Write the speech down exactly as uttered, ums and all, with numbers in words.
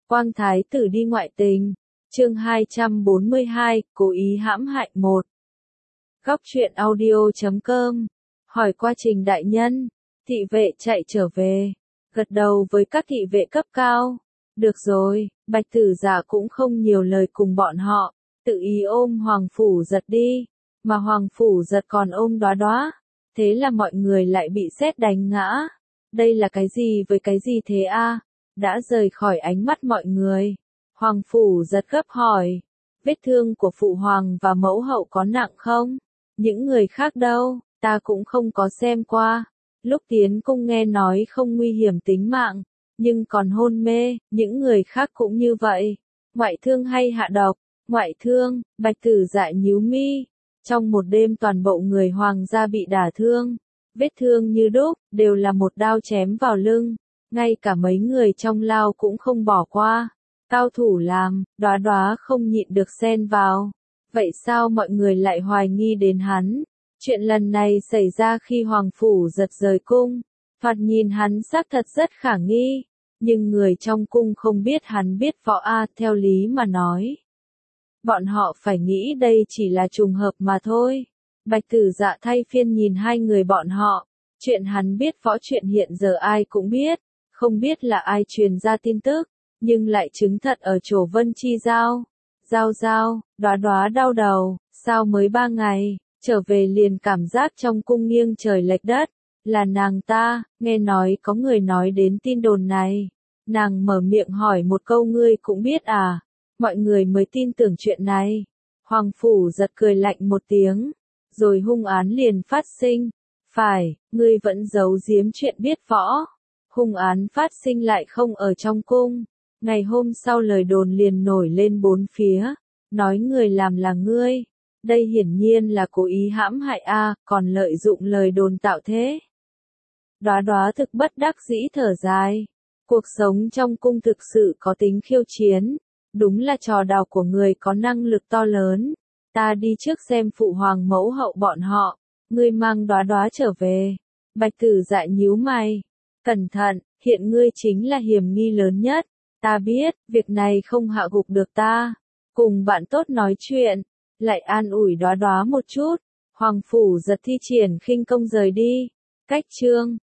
Quang Thái tử đi ngoại tình. Chương hai trăm bốn mươi hai, cố ý hãm hại một. Góc truyện audio chấm com. Hỏi qua Trình đại nhân. Thị vệ chạy trở về, gật đầu với các thị vệ cấp cao. Được rồi, Bạch Tử Dạ cũng không nhiều lời cùng bọn họ, tự ý ôm Hoàng Phủ Giật đi, mà Hoàng Phủ Giật còn ôm Đóa Đóa. Thế là mọi người lại bị sét đánh ngã. Đây là cái gì với cái gì thế a? Đã rời khỏi ánh mắt mọi người. Hoàng Phủ Giật gấp hỏi, vết thương của phụ hoàng và mẫu hậu có nặng không? Những người khác đâu, ta cũng không có xem qua. Lúc tiến cung nghe nói không nguy hiểm tính mạng, nhưng còn hôn mê, những người khác cũng như vậy. Ngoại thương hay hạ độc? Ngoại thương. Bạch Tử Dạ nhíu mi. Trong một đêm toàn bộ người hoàng gia bị đả thương, vết thương như đúc, đều là một đao chém vào lưng. Ngay cả mấy người trong lao cũng không bỏ qua. Cao thủ làm, Đóa Đóa không nhịn được xen vào. Vậy sao mọi người lại hoài nghi đến hắn? Chuyện lần này xảy ra khi Hoàng Phủ Giật rời cung. Thoạt nhìn hắn xác thật rất khả nghi. Nhưng người trong cung không biết hắn biết võ a, theo lý mà nói. Bọn họ phải nghĩ đây chỉ là trùng hợp mà thôi. Bạch Tử Dạ thay phiên nhìn hai người bọn họ. Chuyện hắn biết võ chuyện hiện giờ ai cũng biết. Không biết là ai truyền ra tin tức, nhưng lại chứng thật ở chỗ Vân Chi Giao. Giao Giao, Đóa Đóa đau đầu, sao mới ba ngày, trở về liền cảm giác trong cung nghiêng trời lệch đất. Là nàng ta, nghe nói có người nói đến tin đồn này. Nàng mở miệng hỏi một câu ngươi cũng biết à? Mọi người mới tin tưởng chuyện này. Hoàng Phủ Giật cười lạnh một tiếng, rồi hung án liền phát sinh. Phải, ngươi vẫn giấu giếm chuyện biết võ. Hung án phát sinh lại không ở trong cung. Ngày hôm sau lời đồn liền nổi lên bốn phía, nói người làm là ngươi. Đây hiển nhiên là cố ý hãm hại a, còn lợi dụng lời đồn tạo thế. Đóa Đóa thực bất đắc dĩ thở dài. Cuộc sống trong cung thực sự có tính khiêu chiến. Đúng là trò đào của người có năng lực to lớn. Ta đi trước xem phụ hoàng mẫu hậu bọn họ. Ngươi mang Đóa Đóa trở về. Bạch Tử Dạ nhíu mày. Cẩn thận, hiện ngươi chính là hiểm nghi lớn nhất. Ta biết, việc này không hạ gục được ta. Cùng bạn tốt nói chuyện, lại an ủi Đóa Đóa một chút. Hoàng Phủ Giật thi triển khinh công rời đi. Cách chương